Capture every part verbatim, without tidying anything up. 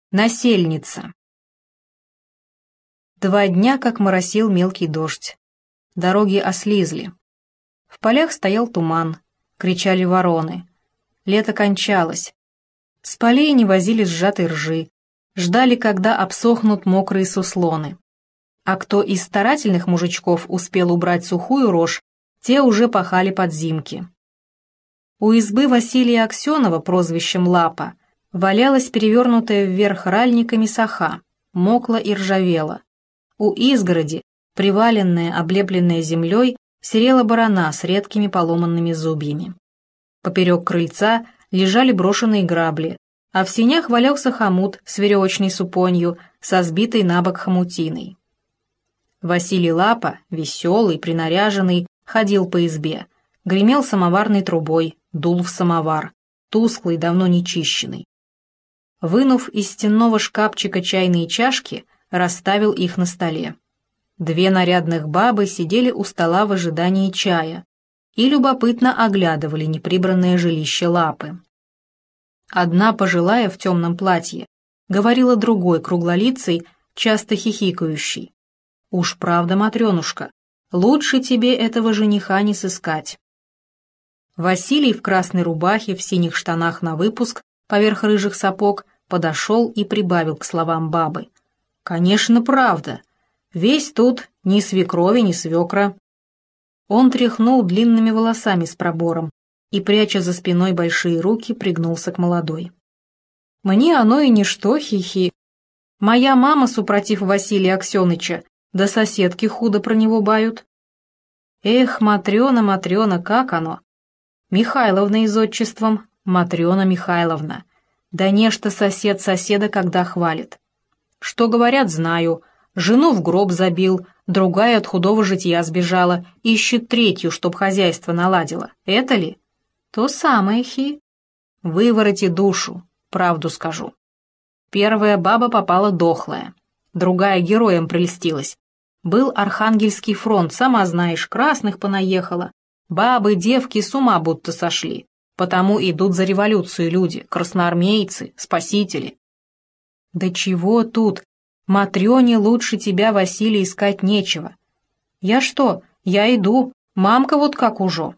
Насельница. Два дня, как моросил мелкий дождь. Дороги ослизли. В полях стоял туман, кричали вороны. Лето кончалось. С полей не возили сжатой ржи, ждали, когда обсохнут мокрые суслоны. А кто из старательных мужичков успел убрать сухую рожь, те уже пахали подзимки. У избы Василия Аксенова, прозвищем Лапа, валялась перевернутая вверх ральниками соха, мокла и ржавела. У изгороди, приваленная, облепленная землей, серела барана с редкими поломанными зубьями. Поперек крыльца лежали брошенные грабли, а в сенях валялся хомут с веревочной супонью, со сбитой на бок хомутиной. Василий Лапа, веселый, принаряженный, ходил по избе, гремел самоварной трубой, дул в самовар, тусклый, давно не чищенный. Вынув из стенного шкафчика чайные чашки, расставил их на столе. Две нарядных бабы сидели у стола в ожидании чая и любопытно оглядывали неприбранное жилище Лапы. Одна пожилая в темном платье говорила другой круглолицей, часто хихикающей: «Уж правда, Матренушка, лучше тебе этого жениха не сыскать». Василий в красной рубахе, в синих штанах на выпуск, поверх рыжих сапог, подошел и прибавил к словам бабы: «Конечно, правда. Весь тут ни свекрови, ни свекра». Он тряхнул длинными волосами с пробором и, пряча за спиной большие руки, пригнулся к молодой. «Мне оно и ничто, хихи. Моя мама, супротив Василия Аксеныча, да соседки худо про него бают». «Эх, Матрена, Матрена, как оно? Михайловна из отчеством, Матрена Михайловна. Да нечто сосед соседа когда хвалит. Что говорят, знаю. Жену в гроб забил, другая от худого житья сбежала, ищет третью, чтоб хозяйство наладила. Это ли? То самое, хи. Вывороти душу, правду скажу. Первая баба попала дохлая, другая героем прельстилась. Был Архангельский фронт, сама знаешь, красных понаехало. Бабы, девки с ума будто сошли. Потому идут за революцию люди, красноармейцы, спасители. Да чего тут? Матрёне лучше тебя, Василий, искать нечего. Я что? Я иду. Мамка вот как уже.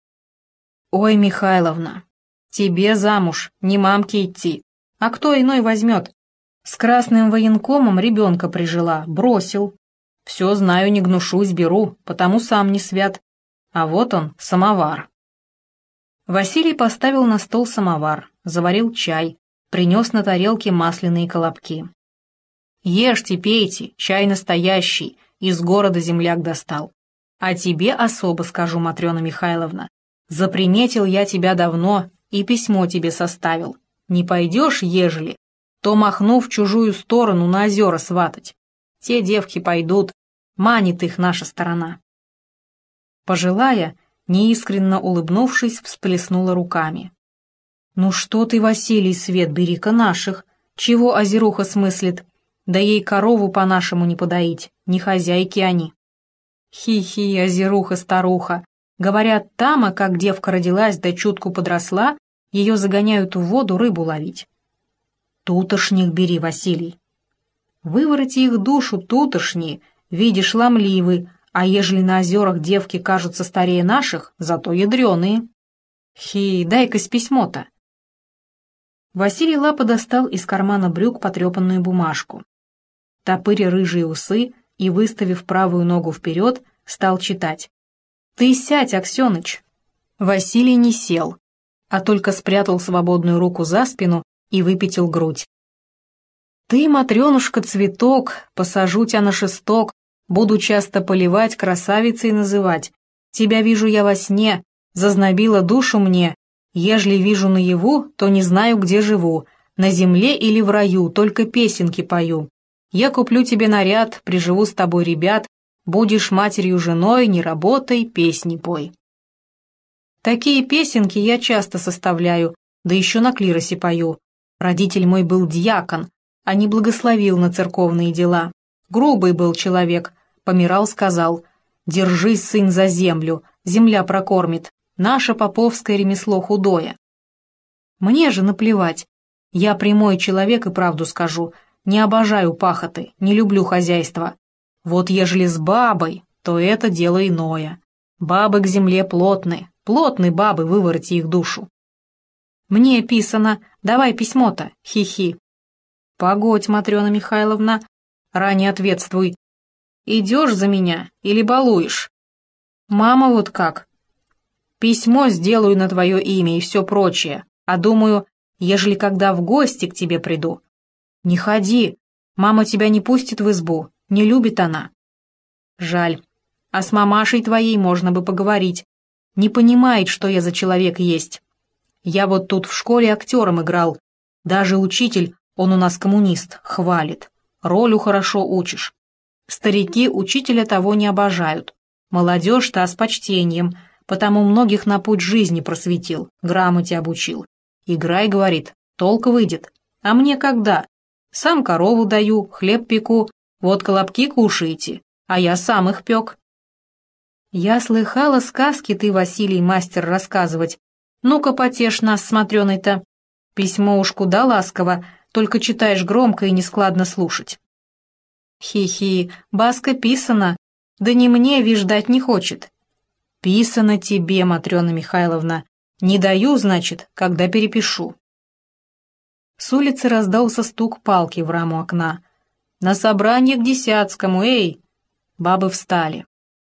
Ой, Михайловна, тебе замуж, не мамке идти. А кто иной возьмет? С красным военкомом ребенка прижила, бросил. Все знаю, не гнушусь, беру, потому сам не свят. А вот он, самовар. Василий поставил на стол самовар, заварил чай, принес на тарелке масляные колобки. «Ешьте, пейте, чай настоящий, из города земляк достал. А тебе особо скажу, Матрена Михайловна, заприметил я тебя давно и письмо тебе составил. Не пойдешь, ежели, то махну в чужую сторону на озера сватать. Те девки пойдут, манит их наша сторона». Пожилая, неискренно улыбнувшись, всплеснула руками. «Ну что ты, Василий, свет бери-ка наших, чего озеруха смыслит? Да ей корову по-нашему не подоить, не хозяйки они». «Хи-хи, озеруха-старуха, говорят, тама, как девка родилась да чутку подросла, ее загоняют в воду рыбу ловить». «Тутошних бери, Василий». «Вывороти их душу, тутошние, видишь, ломливы, а ежели на озерах девки кажутся старее наших, зато ядреные». «Хи, дай-ка с письмо-то». Василий Лапа достал из кармана брюк потрепанную бумажку. Топыря рыжие усы и, выставив правую ногу вперед, стал читать. «Ты сядь, Аксеныч». Василий не сел, а только спрятал свободную руку за спину и выпятил грудь. «Ты, Матренушка, цветок, посажу тебя на шесток, буду часто поливать, красавицей называть. Тебя вижу я во сне, зазнобила душу мне. Ежели вижу наяву, то не знаю, где живу, на земле или в раю, только песенки пою. Я куплю тебе наряд, приживу с тобой ребят, будешь матерью-женой, не работай, песни пой». Такие песенки я часто составляю, да еще на клиросе пою. Родитель мой был дьякон, а не благословил на церковные дела. Грубый был человек, помирал, сказал: «Держись, сын, за землю, земля прокормит, наше поповское ремесло худое». Мне же наплевать, Я прямой человек и правду скажу, не обожаю пахоты, не люблю хозяйства. Вот ежели с бабой, то это дело иное. Бабы к земле плотны, плотны бабы, вывороти их душу. Мне писано, давай письмо-то, хи-хи. Погодь, Матрена Михайловна, ранее ответствуй. Идешь за меня или балуешь? Мама вот как. Письмо сделаю на твое имя и все прочее, а думаю, ежели когда в гости к тебе приду. Не ходи, мама тебя не пустит в избу, не любит она. Жаль, а с мамашей твоей можно бы поговорить. Не понимает, что я за человек есть. Я вот тут в школе актером играл, даже учитель, он у нас коммунист, хвалит. Ролю хорошо учишь. Старики учителя того не обожают. Молодежь-то с почтением, потому многих на путь жизни просветил, грамоте обучил. Играй, говорит, толк выйдет. А мне когда? Сам корову даю, хлеб пеку, вот колобки кушаете, а я сам их пек. Я слыхала сказки ты, Василий, мастер, рассказывать. Ну-ка потешь нас с Матрёной-то. Письмо уж куда ласково, только читаешь громко и нескладно слушать. Хи-хи, баска писана, да не мне, вишь, дать не хочет. Писано тебе, Матрена Михайловна, не даю, значит, когда перепишу. С улицы раздался стук палки в раму окна. На собрание к Десятскому, эй! Бабы встали.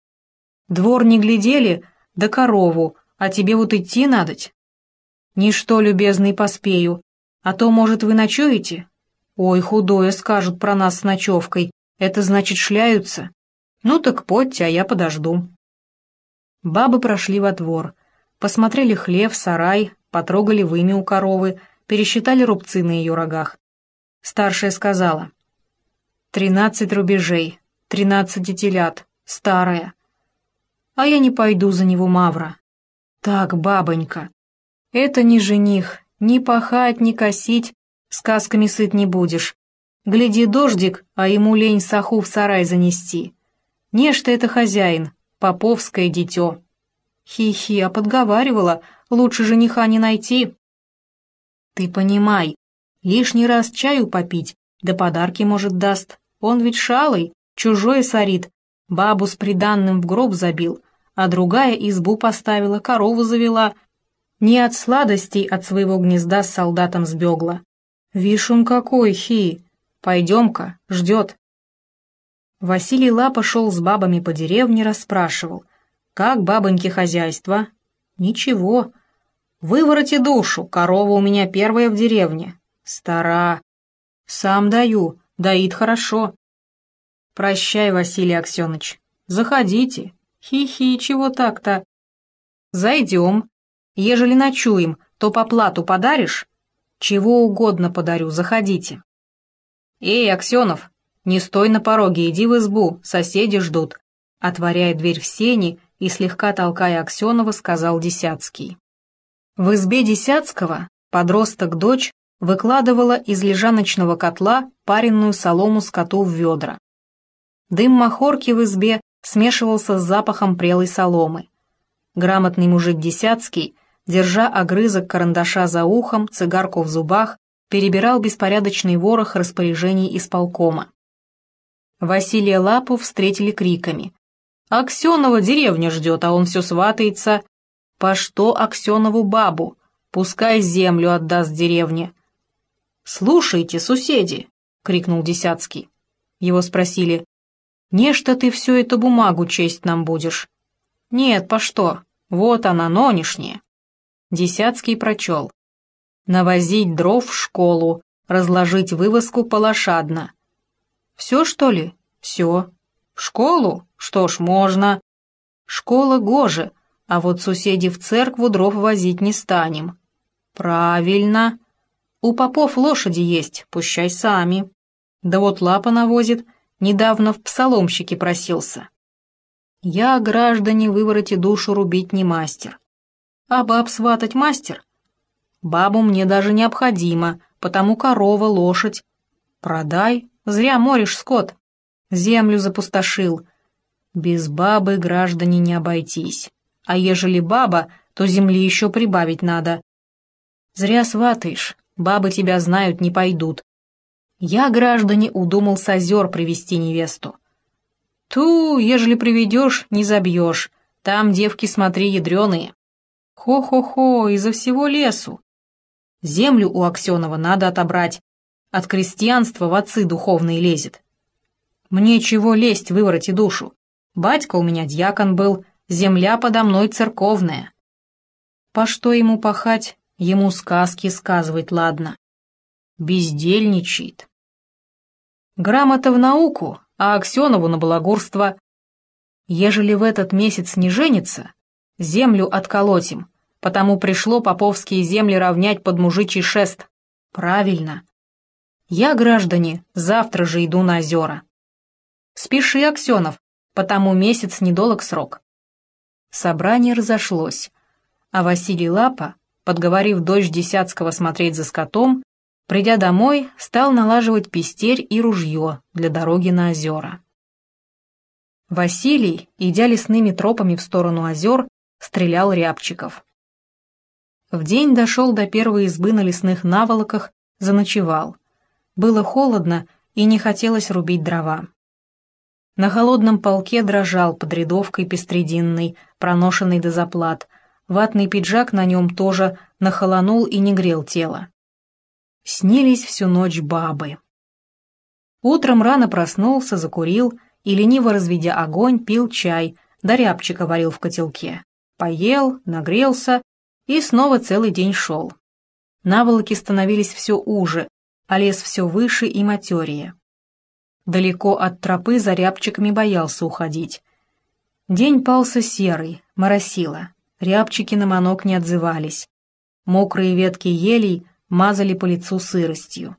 Двор не глядели, да корову, а тебе вот идти надоть. Ничто, любезный, поспею, а то, может, вы ночуете? Ой, худое скажут про нас с ночевкой, это значит шляются. Ну так подьте, а я подожду. Бабы прошли во двор, посмотрели хлев, сарай, потрогали вымя у коровы, пересчитали рубцы на ее рогах. Старшая сказала: «Тринадцать рубежей, тринадцать телят, старая. А я не пойду за него, Мавра». «Так, бабонька, это не жених, ни пахать, ни косить, сказками сыт не будешь. Гляди, дождик, а ему лень саху в сарай занести. Нечто это хозяин, поповское дитё». Хи-хи, а подговаривала, лучше жениха не найти. Ты понимай, лишний раз чаю попить, да подарки, может, даст. Он ведь шалый, чужое сорит, бабу с приданным в гроб забил, а другая избу поставила, корову завела. Не от сладостей от своего гнезда с солдатом сбегла. Вишь он какой, хи, пойдем-ка, ждет. Василий Лапа шел с бабами по деревне, расспрашивал: «Как, бабоньки, хозяйство?» «Ничего. Вывороти душу, корова у меня первая в деревне. Стара. Сам даю, доит хорошо». «Прощай, Василий Аксеныч. Заходите. Хи-хи, чего так-то?» «Зайдем. Ежели ночуем, то по плату подаришь?» «Чего угодно подарю, заходите». «Эй, Аксенов, не стой на пороге, иди в избу, соседи ждут», отворяя дверь в сени и слегка толкая Аксенова, сказал Десятский. В избе Десятского подросток-дочь выкладывала из лежаночного котла пареную солому скоту в ведра. Дым махорки в избе смешивался с запахом прелой соломы. Грамотный мужик Десятский, держа огрызок карандаша за ухом, цигарку в зубах, перебирал беспорядочный ворох распоряжений исполкома. Василия Лапу встретили криками: «Аксенова деревня ждет, а он все сватается. По что Аксенову бабу? Пускай землю отдаст деревне». «Слушайте, суседи!» — крикнул Десятский. Его спросили: «Нечто ты всю эту бумагу честь нам будешь?» «Нет, по что? Вот она, нонешняя». Десятский прочел: «Навозить дров в школу, разложить вывозку полошадно». «Все, что ли?» «Все». «В школу? Что ж, можно». «Школа гоже, а вот соседи в церкву дров возить не станем». «Правильно. У попов лошади есть, пущай сами». «Да вот Лапа навозит, недавно в псаломщике просился». «Я, граждане, вывороти душу рубить не мастер». «А баб сватать мастер?» «Бабу мне даже необходимо, потому корова, лошадь». «Продай, зря моришь скот». «Землю запустошил». «Без бабы, граждане, не обойтись. А ежели баба, то земли еще прибавить надо». «Зря сватаешь. бабы тебя знают, не пойдут. Я, граждане, удумал с озер привести невесту. Ту, ежели приведешь, не забьешь, там девки, смотри, ядреные. Хо-хо-хо, изо всего лесу. Землю у Аксенова надо отобрать, от крестьянства в отцы духовные лезет. Мне чего лезть, вывороти душу? Батька у меня дьякон был, земля подо мной церковная. По что ему пахать, ему сказки сказывать ладно. Бездельничает. Грамота в науку, а Аксенову на балагурство. Ежели в этот месяц не женится, землю отколотим, потому пришло поповские земли равнять под мужичий шест. Правильно. Я, граждане, завтра же иду на озера. Спеши, Аксенов, потому месяц недолог срок. Собрание разошлось, а Василий Лапа, подговорив дочь Десятского смотреть за скотом, придя домой, стал налаживать пестерь и ружье для дороги на озера. Василий, идя лесными тропами в сторону озер, стрелял рябчиков. В день дошел до первой избы на лесных наволоках, заночевал. Было холодно и не хотелось рубить дрова. На холодном полке дрожал под рядовкой пестрединной, проношенный до заплат. Ватный пиджак на нем тоже нахолонул и не грел тело. Снились всю ночь бабы. Утром рано проснулся, закурил и, лениво разведя огонь, пил чай, да рябчика варил в котелке. Поел, нагрелся и снова целый день шел. Наволоки становились все уже, а лес все выше и матерее. Далеко от тропы за рябчиками боялся уходить. День пался серый, моросило, рябчики на манок не отзывались. Мокрые ветки елей мазали по лицу сыростью.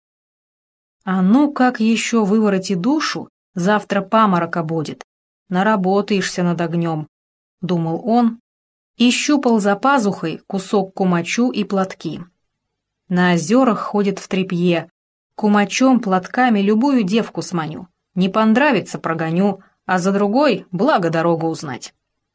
А ну как еще вывороти душу, завтра паморока будет, наработаешься над огнем, — думал он, и щупал за пазухой кусок кумачу и платки. На озерах ходит в тряпье, кумачом, платками любую девку сманю, не понравится — прогоню, а за другой благо дорогу узнать.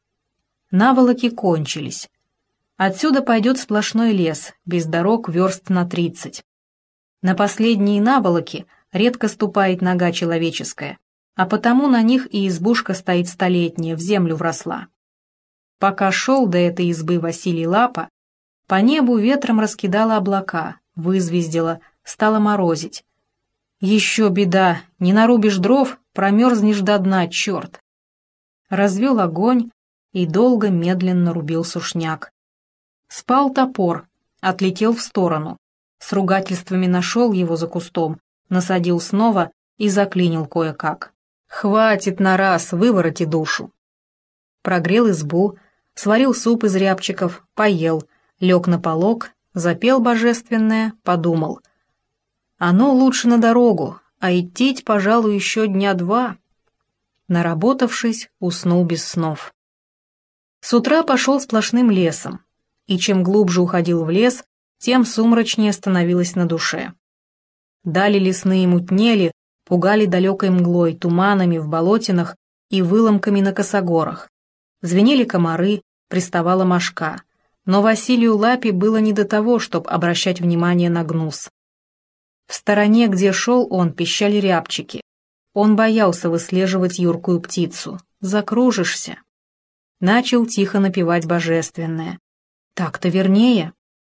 Наволоки кончились. Отсюда пойдет сплошной лес, без дорог верст на тридцать. На последние наволоки редко ступает нога человеческая, а потому на них и избушка стоит столетняя, в землю вросла. Пока шел до этой избы Василий Лапа, по небу ветром раскидало облака, вызвездило, стало морозить. Еще беда, не нарубишь дров, промерзнешь до дна, черт. Развел огонь и долго медленно рубил сушняк. Спал топор, отлетел в сторону. С ругательствами нашел его за кустом, насадил снова и заклинил кое-как. Хватит на раз, вывороти душу. Прогрел избу, сварил суп из рябчиков, поел, лег на полог, запел божественное, подумал. Оно лучше на дорогу, а идти, пожалуй, еще дня два. Наработавшись, уснул без снов. С утра пошел сплошным лесом, и чем глубже уходил в лес, тем сумрачнее становилось на душе. Дали лесные мутнели, пугали далекой мглой, туманами в болотинах и выломками на косогорах. Звенели комары, приставала мошка, но Василию Лапе было не до того, чтобы обращать внимание на гнус. В стороне, где шел он, пищали рябчики. Он боялся выслеживать юркую птицу. Закружишься. Начал тихо напевать божественное. Так-то вернее.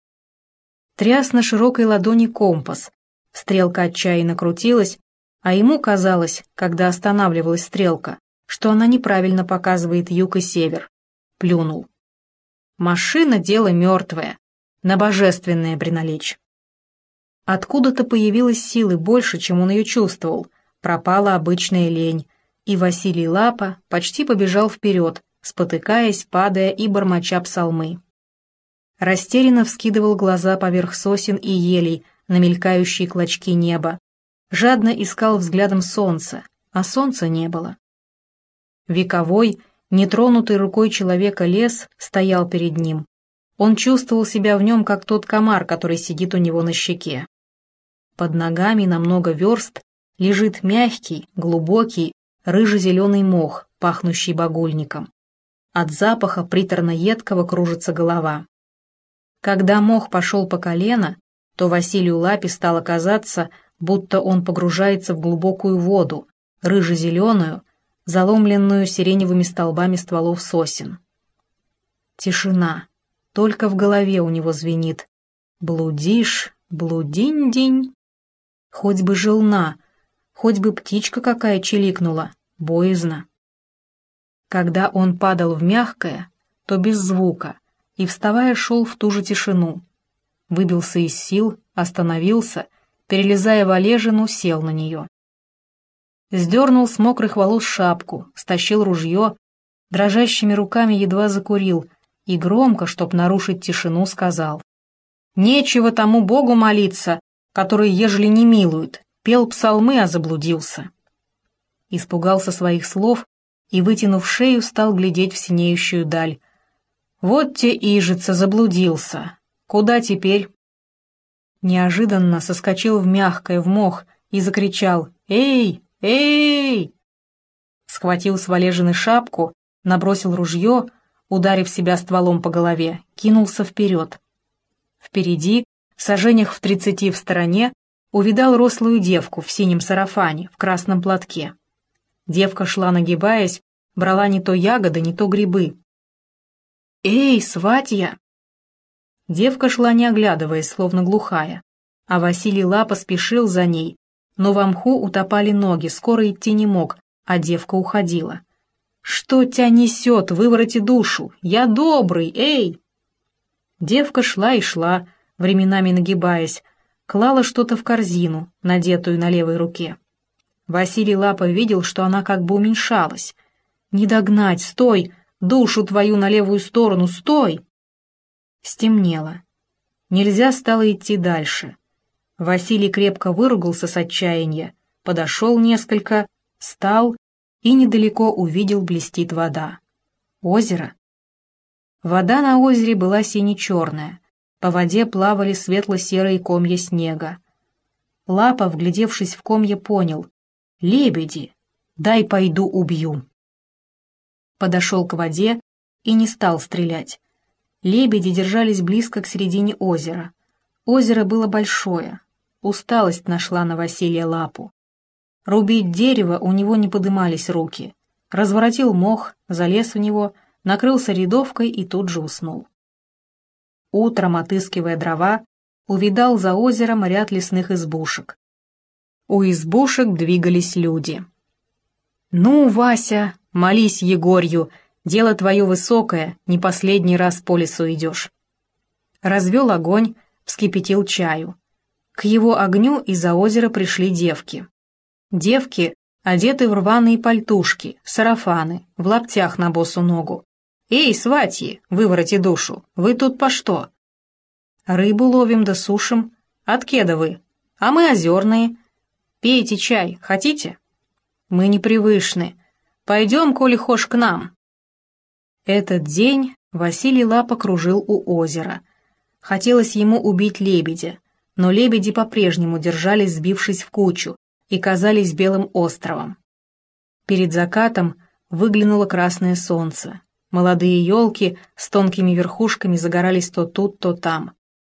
Тряс на широкой ладони компас. Стрелка отчаянно крутилась, а ему казалось, когда останавливалась стрелка, что она неправильно показывает юг и север. Плюнул. Машина — дело мертвое, на божественное приналечь. Откуда-то появилась силы больше, чем он ее чувствовал, пропала обычная лень, и Василий Лапа почти побежал вперед, спотыкаясь, падая и бормоча псалмы. Растерянно вскидывал глаза поверх сосен и елей на мелькающие клочки неба, жадно искал взглядом солнца, а солнца не было. Вековой, нетронутый рукой человека лес стоял перед ним. Он чувствовал себя в нем, как тот комар, который сидит у него на щеке. Под ногами на много верст лежит мягкий, глубокий, рыже-зеленый мох, пахнущий багульником. От запаха приторно-едкого кружится голова. Когда мох пошел по колено, то Василию Лапе стало казаться, будто он погружается в глубокую воду, рыже-зеленую, заломленную сиреневыми столбами стволов сосен. Тишина. Только в голове у него звенит. Блудишь, блудинь-день. Хоть бы желна, хоть бы птичка какая чиликнула, боязно. Когда он падал в мягкое, то без звука, и, вставая, шел в ту же тишину. Выбился из сил, остановился, перелезая в олежину, сел на нее. Сдернул с мокрых волос шапку, стащил ружье, дрожащими руками едва закурил и громко, чтоб нарушить тишину, сказал: «Нечего тому Богу молиться, который, ежели не милует, пел псалмы, а заблудился». Испугался своих слов и, вытянув шею, стал глядеть в синеющую даль. «Вот те ижица заблудился. Куда теперь?» Неожиданно соскочил в мягкое, в мох, и закричал: «Эй! Эй!» Схватил с валежины шапку, набросил ружье, ударив себя стволом по голове, кинулся вперед. Впереди, саженях в тридцати в стороне, увидал рослую девку в синем сарафане, в красном платке. Девка шла, нагибаясь, брала не то ягоды, не то грибы. «Эй, сватья!» Девка шла, не оглядываясь, словно глухая, а Василий Лапа спешил за ней, но во мху утопали ноги, скоро идти не мог, а девка уходила. «Что тебя несет, вывороти душу? Я добрый, эй!» Девка шла и шла, временами нагибаясь, клала что-то в корзину, надетую на левой руке. Василий Лапа видел, что она как бы уменьшалась. «Не догнать, стой! Душу твою на левую сторону, стой!» Стемнело. Нельзя стало идти дальше. Василий крепко выругался с отчаяния, подошел несколько, стал и недалеко увидел, блестит вода. Озеро. Вода на озере была сине-черная, по воде плавали светло-серые комья снега. Лапа, вглядевшись в комья, понял: «Лебеди! Дай пойду убью!» Подошел к воде и не стал стрелять. Лебеди держались близко к середине озера. Озеро было большое. Усталость нашла на Василия Лапу. Рубить дерево у него не подымались руки. Разворотил мох, залез в него, накрылся рядовкой и тут же уснул. Утром, отыскивая дрова, увидал за озером ряд лесных избушек. У избушек двигались люди. «Ну, Вася, молись Егорью, дело твое высокое, не последний раз по лесу идешь». Развел огонь, вскипятил чаю. К его огню из-за озера пришли девки. Девки одеты в рваные пальтушки, сарафаны, в лаптях на босу ногу. «Эй, сватьи, вывороти душу, вы тут по что?» «Рыбу ловим да сушим. От кеда вы? А мы озерные. Пейте чай, хотите?» «Мы непривычны. Пойдем, коли хошь, к нам». Этот день Василий Лапа кружил у озера. Хотелось ему убить лебедя, но лебеди по-прежнему держались, сбившись в кучу, и казались белым островом. Перед закатом выглянуло красное солнце. Молодые елки с тонкими верхушками загорались то тут, то там.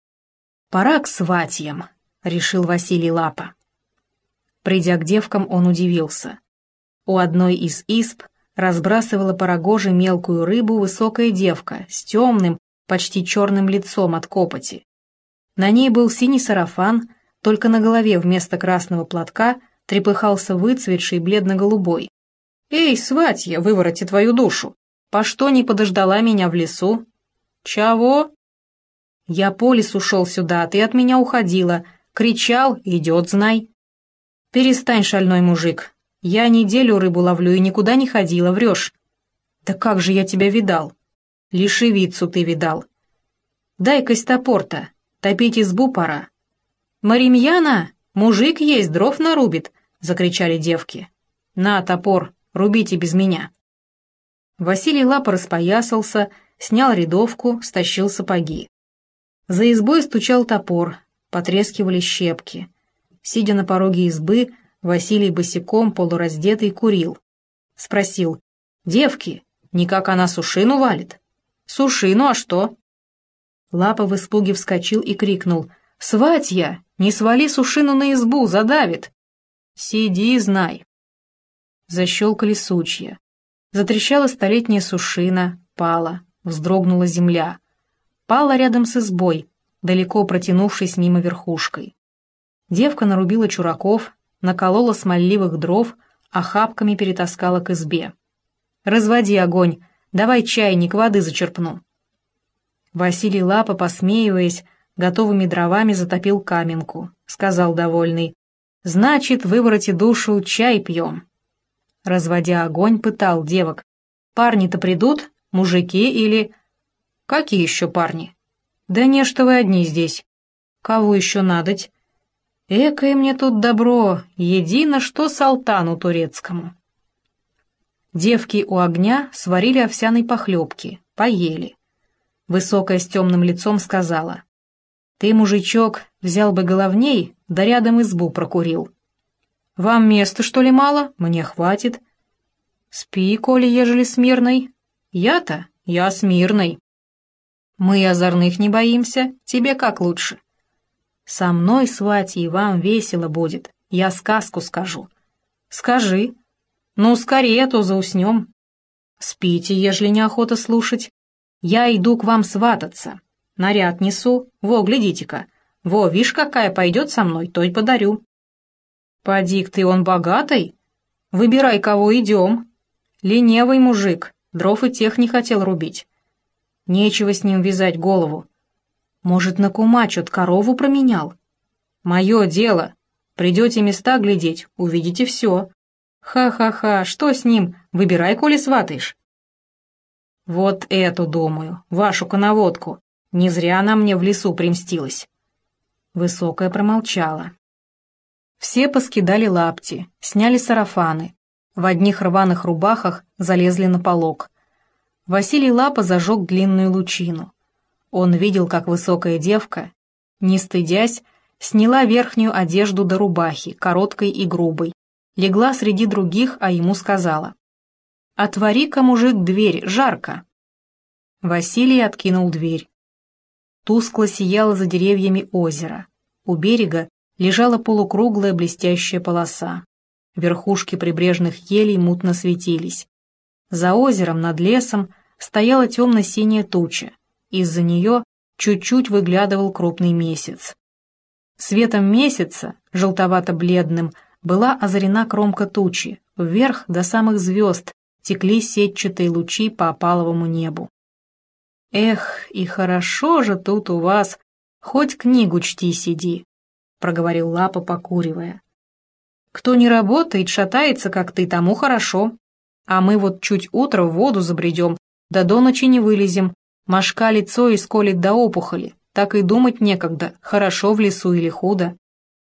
«Пора к сватьям», — решил Василий Лапа. Придя к девкам, он удивился. У одной из изб разбрасывала по рогоже мелкую рыбу высокая девка с темным, почти черным лицом от копоти. На ней был синий сарафан, только на голове вместо красного платка трепыхался выцветший бледно-голубой. «Эй, сватья, вывороти твою душу! По что не подождала меня в лесу?» «Чего?» «Я по лесу шел сюда, ты от меня уходила. Кричал, идет, знай». «Перестань, шальной мужик. Я неделю рыбу ловлю и никуда не ходила, врешь». «Да как же я тебя видал?» «Лишевицу ты видал». «Дай-кась топор-то, топить избу пора». «Маримьяна, мужик есть, дров нарубит», — закричали девки. «На, топор, рубите без меня». Василий Лапа распоясался, снял рядовку, стащил сапоги. За избой стучал топор, потрескивали щепки. Сидя на пороге избы, Василий босиком, полураздетый, курил. Спросил: «Девки, никак она сушину валит?» «Сушину, а что?» Лапа в испуге вскочил и крикнул: «Сватья, не свали сушину на избу, задавит!» «Сиди, знай!» Защелкали сучья. Затрещала столетняя сушина, пала, вздрогнула земля. Пала рядом с избой, далеко протянувшись мимо верхушкой. Девка нарубила чураков, наколола смольливых дров, охапками перетаскала к избе. «Разводи огонь, давай чайник, воды зачерпну». Василий Лапа, посмеиваясь, готовыми дровами затопил каменку, сказал довольный: «Значит, вывороти душу, чай пьем». Разводя огонь, пытал девок: «Парни-то придут, мужики или...» «Какие еще парни?» «Да не, что вы одни здесь». «Кого еще надоть?» «Экое мне тут добро, едино что салтану турецкому». Девки у огня сварили овсяной похлебки, поели. Высокая с темным лицом сказала: «Ты, мужичок, взял бы головней, да рядом избу прокурил». «Вам места, что ли, мало? Мне хватит». «Спи, коли ежели смирный». «Я-то? Я смирный». «Мы озорных не боимся, тебе как лучше?» «Со мной, сватьи, вам весело будет, я сказку скажу». «Скажи». «Ну, скорее, а то зауснем». «Спите, ежели неохота слушать. Я иду к вам свататься. Наряд несу, во, глядите-ка. Во, вишь, какая пойдет со мной, то и подарю». «Поди-ка ты, он богатый? Выбирай, кого идем». «Ленивый мужик, дров и тех не хотел рубить. Нечего с ним вязать голову. Может, на кума чё-то корову променял? Мое дело. Придете места глядеть, увидите все. Ха-ха-ха, что с ним? Выбирай, коли сватаешь». «Вот эту, думаю, вашу коноводку. Не зря она мне в лесу примстилась». Высокая промолчала. Все поскидали лапти, сняли сарафаны. В одних рваных рубахах залезли на полог. Василий Лапа зажег длинную лучину. Он видел, как высокая девка, не стыдясь, сняла верхнюю одежду до рубахи, короткой и грубой, легла среди других, а ему сказала: «Отвори-ка, мужик, дверь, жарко». Василий откинул дверь. Тускло сияло за деревьями озеро. У берега лежала полукруглая блестящая полоса. Верхушки прибрежных елей мутно светились. За озером над лесом стояла темно-синяя туча. Из-за нее чуть-чуть выглядывал крупный месяц. Светом месяца, желтовато-бледным, была озарена кромка тучи. Вверх до самых звезд текли сетчатые лучи по опаловому небу. «Эх, и хорошо же тут у вас, хоть книгу чти сиди», — проговорил Лапа, покуривая. «Кто не работает, шатается, как ты, тому хорошо. А мы вот чуть утро в воду забредем, да до ночи не вылезем, мошка лицо исколет до опухоли, так и думать некогда, хорошо в лесу или худо».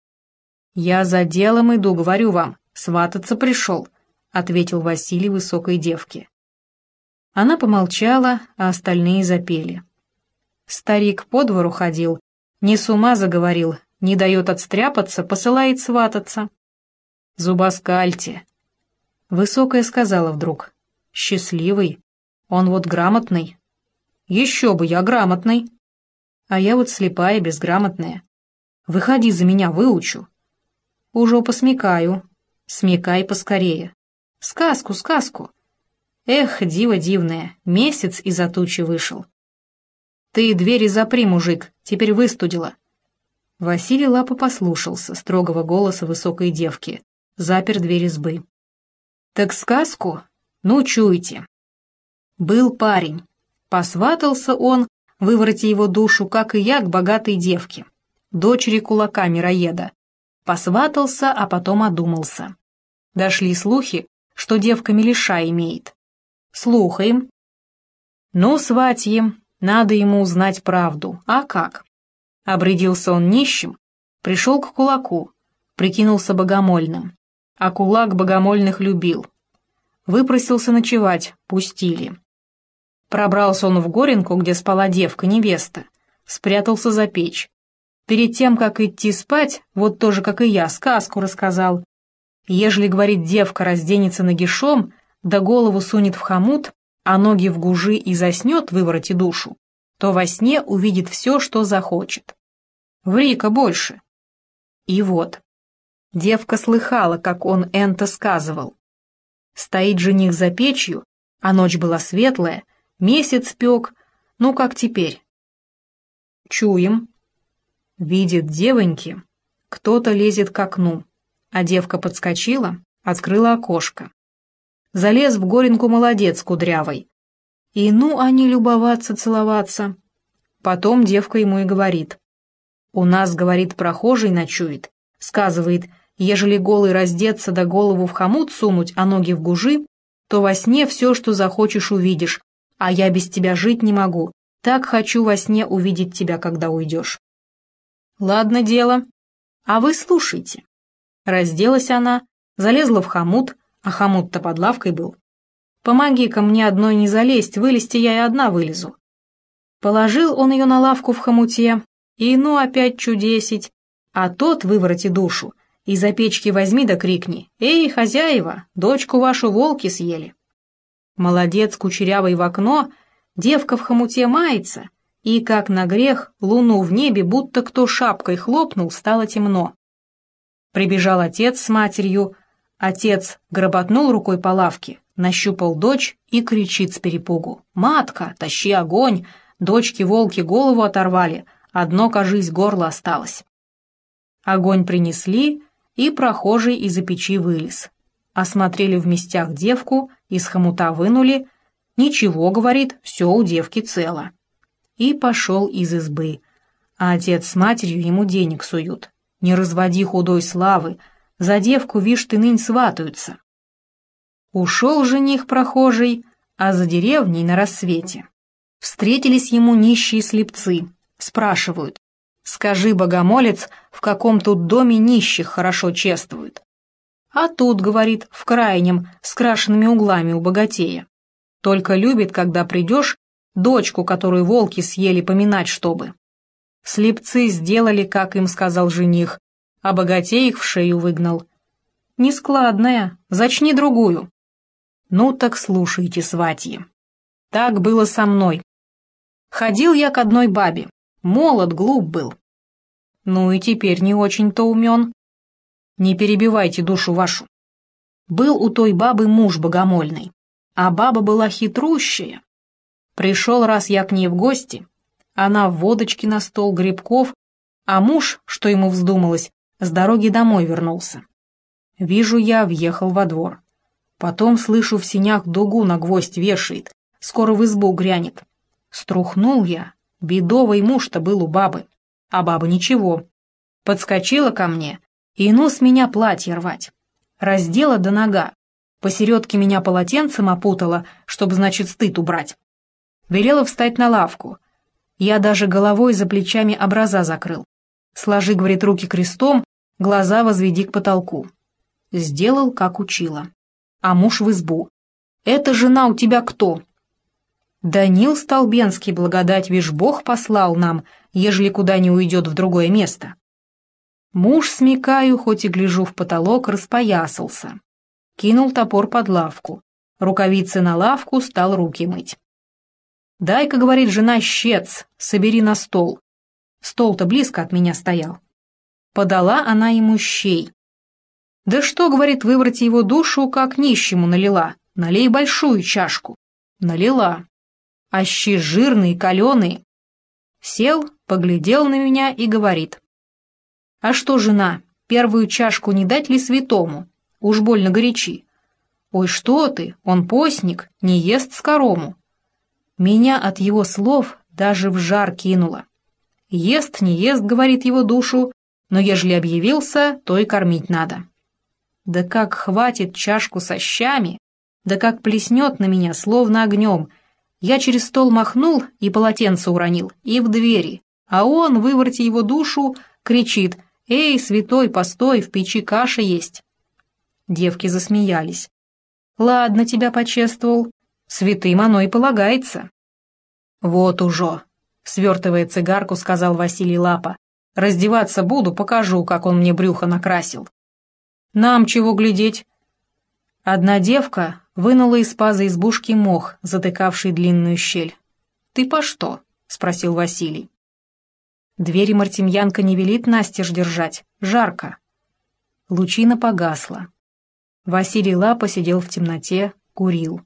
«Я за делом иду, говорю вам, свататься пришел», — ответил Василий высокой девке. Она помолчала, а остальные запели. Старик по двору ходил, не с ума заговорил, не дает отстряпаться, посылает свататься. Зубоскальте. Высокая сказала вдруг: «Счастливый, он вот грамотный». «Еще бы я грамотный». «А я вот слепая, безграмотная. Выходи за меня, выучу». «Уже посмекаю». «Смекай поскорее». «Сказку, сказку». «Эх, диво дивное, месяц из-за тучи вышел». «Ты двери запри, мужик, теперь выстудила». Василий Лапа послушался строгого голоса высокой девки, запер дверь избы. «Так сказку? Ну, чуйте. Был парень. Посватался он, вывороти его душу, как и я, к богатой девке, дочери кулака мироеда. Посватался, а потом одумался. Дошли слухи, что девка мелиша имеет. Слухаем. Ну, сватьи, надо ему узнать правду. А как? Обрядился он нищим, пришел к кулаку, прикинулся богомольным. А кулак богомольных любил. Выпросился ночевать, пустили. Пробрался он в горенку, где спала девка-невеста, спрятался за печь. Перед тем, как идти спать, вот тоже, как и я, сказку рассказал. Ежели, говорит, девка разденется нагишом, да голову сунет в хомут, а ноги в гужи и заснет, вывороти душу, то во сне увидит все, что захочет. Ври-ка больше». И вот. Девка слыхала, как он энто сказывал. Стоит жених за печью, а ночь была светлая, месяц пек, ну как теперь? Чуем. Видит девоньки, кто-то лезет к окну, а девка подскочила, открыла окошко. Залез в горенку молодец кудрявый. И ну они любоваться, целоваться. Потом девка ему и говорит. «У нас, — говорит, — прохожий ночует. Сказывает, ежели голый раздеться да голову в хомут сунуть, а ноги в гужи, то во сне все, что захочешь, увидишь, а я без тебя жить не могу. Так хочу во сне увидеть тебя, когда уйдешь». Ладно дело. А вы слушайте. Разделась она, залезла в хомут, а хомут-то под лавкой был. «Помоги-ка мне одной не залезть, вылезти я и одна вылезу». Положил он ее на лавку в хомуте, и ну опять чудесить, а тот вывороти душу, из-за печки возьми да крикни: «Эй, хозяева, дочку вашу волки съели!» Молодец кучерявый в окно, девка в хомуте мается, и, как на грех, луну в небе будто кто шапкой хлопнул, стало темно. Прибежал отец с матерью, отец гроботнул рукой по лавке, нащупал дочь и кричит с перепугу: «Матка, тащи огонь! Дочки волки голову оторвали, одно, кажись, горло осталось». Огонь принесли, и прохожий из-за печи вылез. Осмотрели в местях девку, из хомута вынули. «Ничего, — говорит, — все у девки цело». И пошел из избы, а отец с матерью ему денег суют. «Не разводи худой славы, за девку, вишь, ты нынь сватаются». Ушел жених прохожий, а за деревней на рассвете встретились ему нищие слепцы, спрашивают: «Скажи, богомолец, в каком тут доме нищих хорошо чествуют?» «А тут, — говорит, — в крайнем, с крашенными углами у богатея. Только любит, когда придешь, дочку, которую волки съели, поминать чтобы». Слепцы сделали, как им сказал жених, а богатей их в шею выгнал. «Нескладная, зачни другую». Ну так слушайте, сватьи. Так было со мной. Ходил я к одной бабе, молод, глуп был. Ну и теперь не очень-то умен. Не перебивайте душу вашу. Был у той бабы муж богомольный, а баба была хитрущая. Пришел раз я к ней в гости, она в водочке на стол, грибков, а муж, что ему вздумалось, с дороги домой вернулся. Вижу я, въехал во двор. Потом слышу, в сенях дугу на гвоздь вешает, скоро в избу грянет. Струхнул я, бедовый муж-то был у бабы, а баба ничего. Подскочила ко мне и ну с меня платье рвать. Раздела до нога, посередке меня полотенцем опутала, чтобы, значит, стыд убрать. Велела встать на лавку. Я даже головой за плечами образа закрыл. Сложи, говорит, руки крестом, глаза возведи к потолку. Сделал, как учила. А муж в избу. «Это жена у тебя кто?» «Данил Столбенский, благодать, вишь, Бог послал нам, ежели куда не уйдет в другое место». Муж, смекаю, хоть и гляжу в потолок, распоясался. Кинул топор под лавку. Рукавицы на лавку, стал руки мыть. «Дай-ка, — говорит, — жена, щец, собери на стол». Стол-то близко от меня стоял. Подала она ему щей. «Да что, — говорит, — выбрать его душу, как нищему налила. Налей большую чашку». Налила. А щи жирные, каленые. Сел, поглядел на меня и говорит: «А что, жена, первую чашку не дать ли святому? Уж больно горячи». «Ой, что ты, он постник, не ест скорому». Меня от его слов даже в жар кинуло. «Ест, не ест, — говорит, — его душу, но ежели объявился, то и кормить надо». Да как хватит чашку со щами, да как плеснет на меня, словно огнем. Я через стол махнул и полотенце уронил, и в двери, а он, выворотя его душу, кричит: «Эй, святой, постой, в печи каша есть». Девки засмеялись. «Ладно, тебя почествовал, святым оно и полагается». «Вот уже», — свертывая цигарку, сказал Василий Лапа, «раздеваться буду, покажу, как он мне брюхо накрасил». «Нам чего глядеть?» Одна девка вынула из паза избушки мох, затыкавший длинную щель. «Ты по что?» — спросил Василий. Двери Мартемьянка не велит настежь держать, жарко. Лучина погасла. Василий Лапа сидел в темноте, курил.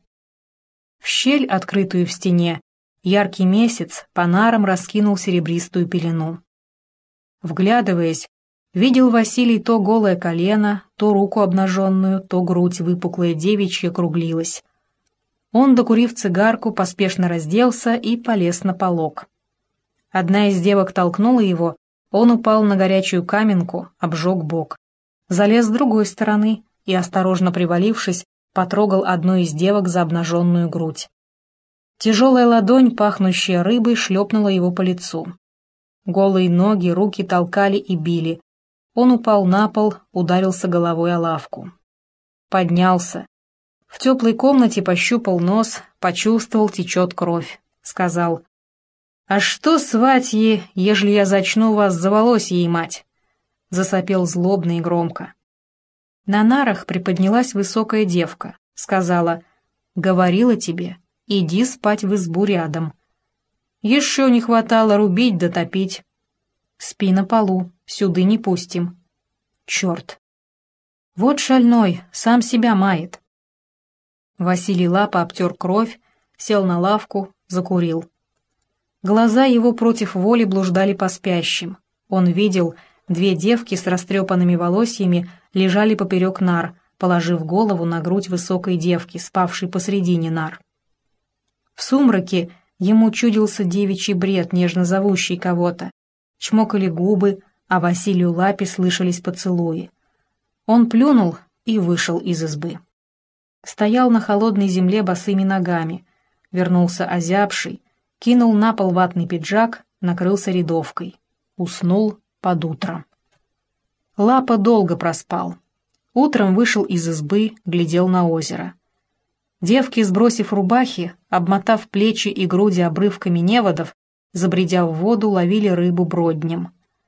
В щель, открытую в стене, яркий месяц по нарам раскинул серебристую пелену. Вглядываясь, видел Василий то голое колено, то руку обнаженную, то грудь выпуклая девичья круглилась. Он, докурив цигарку, поспешно разделся и полез на полог. Одна из девок толкнула его, он упал на горячую каменку, обжег бок. Залез с другой стороны и, осторожно привалившись, потрогал одну из девок за обнаженную грудь. Тяжелая ладонь, пахнущая рыбой, шлепнула его по лицу. Голые ноги, руки толкали и били. Он упал на пол, ударился головой о лавку. Поднялся. В теплой комнате пощупал нос, почувствовал, течет кровь. Сказал: «А что, сватьи, ежели я зачну вас за волосье имать?» Засопел злобно и громко. На нарах приподнялась высокая девка. Сказала: «Говорила тебе, иди спать в избу рядом. Еще не хватало рубить да топить. Спи на полу, сюды не пустим». Черт! Вот шальной, сам себя мает. Василий Лапа обтер кровь, сел на лавку, закурил. Глаза его против воли блуждали по спящим. Он видел, две девки с растрепанными волосьями лежали поперек нар, положив голову на грудь высокой девки, спавшей посредине нар. В сумраке ему чудился девичий бред, нежно зовущий кого-то. Чмокали губы, а Василию Лапе слышались поцелуи. Он плюнул и вышел из избы. Стоял на холодной земле босыми ногами, вернулся озябший, кинул на пол ватный пиджак, накрылся рядовкой. Уснул под утро. Лапа долго проспал. Утром вышел из избы, глядел на озеро. Девки, сбросив рубахи, обмотав плечи и груди обрывками неводов, забредя в воду, ловили рыбу броднем.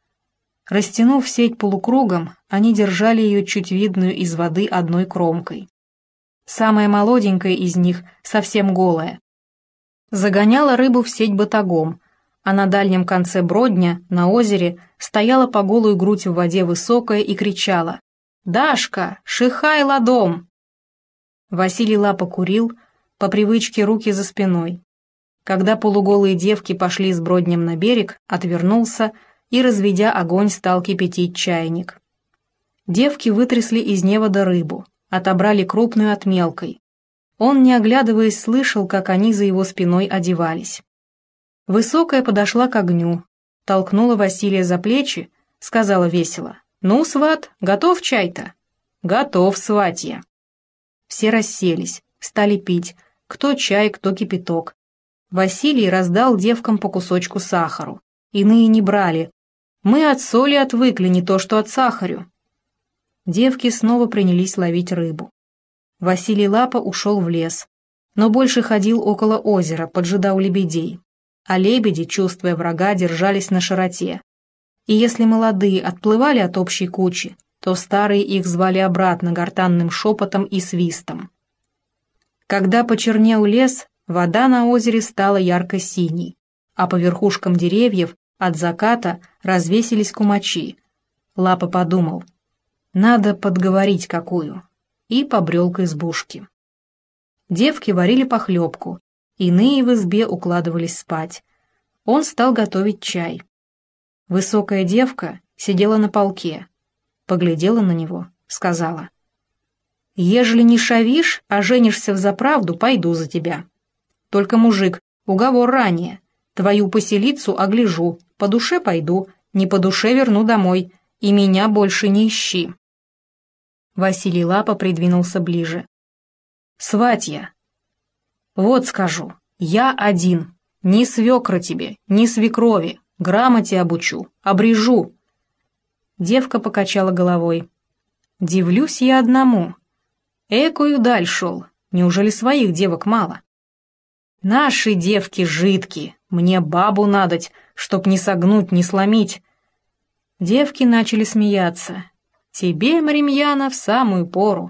Растянув сеть полукругом, они держали ее чуть видную из воды одной кромкой. Самая молоденькая из них, совсем голая, загоняла рыбу в сеть батагом, а на дальнем конце бродня, на озере, стояла по голую грудь в воде высокая и кричала: «Дашка, шихай ладом!» Василий Лапа курил, по привычке руки за спиной. Когда полуголые девки пошли с броднем на берег, отвернулся и, разведя огонь, стал кипятить чайник. Девки вытрясли из невода рыбу, отобрали крупную от мелкой. Он, не оглядываясь, слышал, как они за его спиной одевались. Высокая подошла к огню, толкнула Василия за плечи, сказала весело: «Ну, сват, готов чай-то?» «Готов, сватья». Все расселись, стали пить, кто чай, кто кипяток. Василий раздал девкам по кусочку сахару. Иные не брали. «Мы от соли отвыкли, не то что от сахарю». Девки снова принялись ловить рыбу. Василий Лапа ушел в лес, но больше ходил около озера, поджидал лебедей. А лебеди, чувствуя врага, держались на широте. И если молодые отплывали от общей кучи, то старые их звали обратно гортанным шепотом и свистом. Когда почернел лес, вода на озере стала ярко-синей, а по верхушкам деревьев от заката развесились кумачи. Лапа подумал: надо подговорить какую, и побрел к избушке. Девки варили похлебку, иные в избе укладывались спать. Он стал готовить чай. Высокая девка сидела на полке, поглядела на него, сказала: «Ежели не шавишь, а женишься взаправду, пойду за тебя. Только, мужик, уговор ранее. Твою поселицу огляжу, по душе пойду, не по душе верну домой, и меня больше не ищи». Василий Лапа придвинулся ближе. «Сватья, вот скажу, я один, ни свекра тебе, ни свекрови, грамоте обучу, обрежу». Девка покачала головой. «Дивлюсь я одному. Экую даль шел, неужели своих девок мало? Наши девки жидки, мне бабу надоть, чтоб не согнуть, не сломить». Девки начали смеяться. «Тебе, Маримьяна, в самую пору».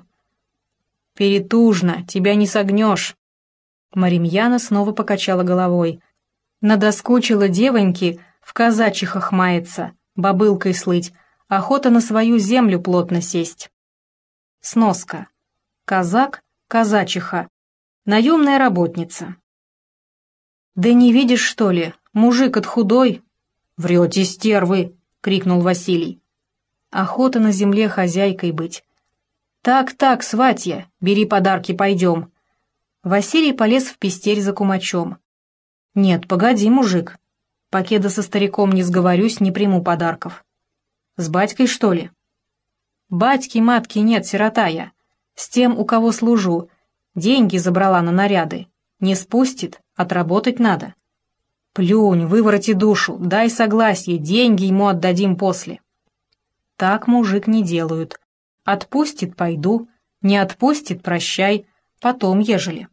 «Перетужно, тебя не согнешь». Маримьяна снова покачала головой. Надоскучило девоньки в казачьих мается, бобылкой слыть, охота на свою землю плотно сесть. Сноска. Казак, казачиха, наемная работница. «Да не видишь, что ли, мужик от худой?» «Врете, стервы!» — крикнул Василий. «Охота на земле хозяйкой быть». «Так-так, сватья, бери подарки, пойдем». Василий полез в пестель за кумачом. «Нет, погоди, мужик. Покеда со стариком не сговорюсь, не приму подарков». «С батькой, что ли?» «Батьки-матки нет, сирота я. С тем, у кого служу. Деньги забрала на наряды. Не спустит, отработать надо». «Плюнь, вывороти душу, дай согласие, деньги ему отдадим после». «Так, мужик, не делают. Отпустит — пойду, не отпустит — прощай, потом ежели».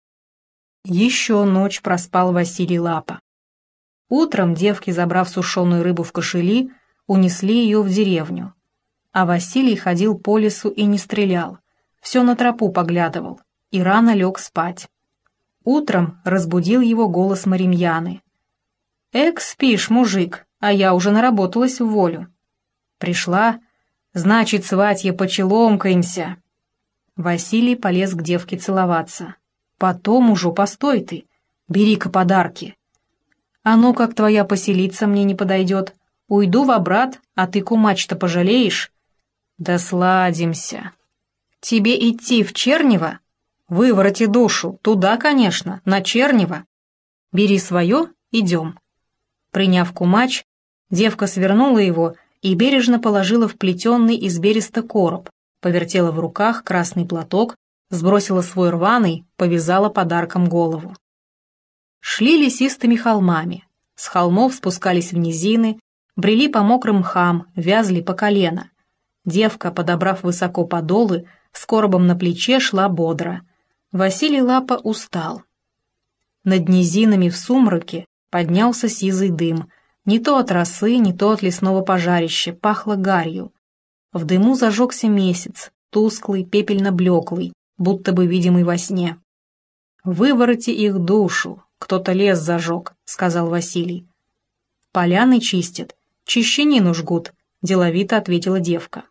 Еще ночь проспал Василий Лапа. Утром девки, забрав сушеную рыбу в кошели, унесли ее в деревню. А Василий ходил по лесу и не стрелял, все на тропу поглядывал и рано лег спать. Утром разбудил его голос Маримьяны. «Эк, спишь, мужик, а я уже наработалась в волю». «Пришла? Значит, сватья, почеломкаемся». Василий полез к девке целоваться. «Потом уже постой ты, бери-ка подарки». «А ну, как твоя поселиться мне не подойдет. Уйду в обрат, а ты кумач-то пожалеешь?» «Да сладимся». «Тебе идти в Чернево?» «Вывороти душу, туда, конечно, на Чернево». «Бери свое, идем». Приняв кумач, девка свернула его и бережно положила в плетенный из береста короб, повертела в руках красный платок, сбросила свой рваный, повязала подарком голову. Шли лесистыми холмами, с холмов спускались в низины, брели по мокрым мхам, вязли по колено. Девка, подобрав высоко подолы, с коробом на плече шла бодро. Василий Лапа устал. Над низинами в сумраке поднялся сизый дым, не то от росы, не то от лесного пожарища, пахло гарью. В дыму зажегся месяц, тусклый, пепельно-блеклый, будто бы видимый во сне. «Вывороти их душу, кто-то лес зажег», — сказал Василий. «Поляны чистят, чищенину жгут», — деловито ответила девка.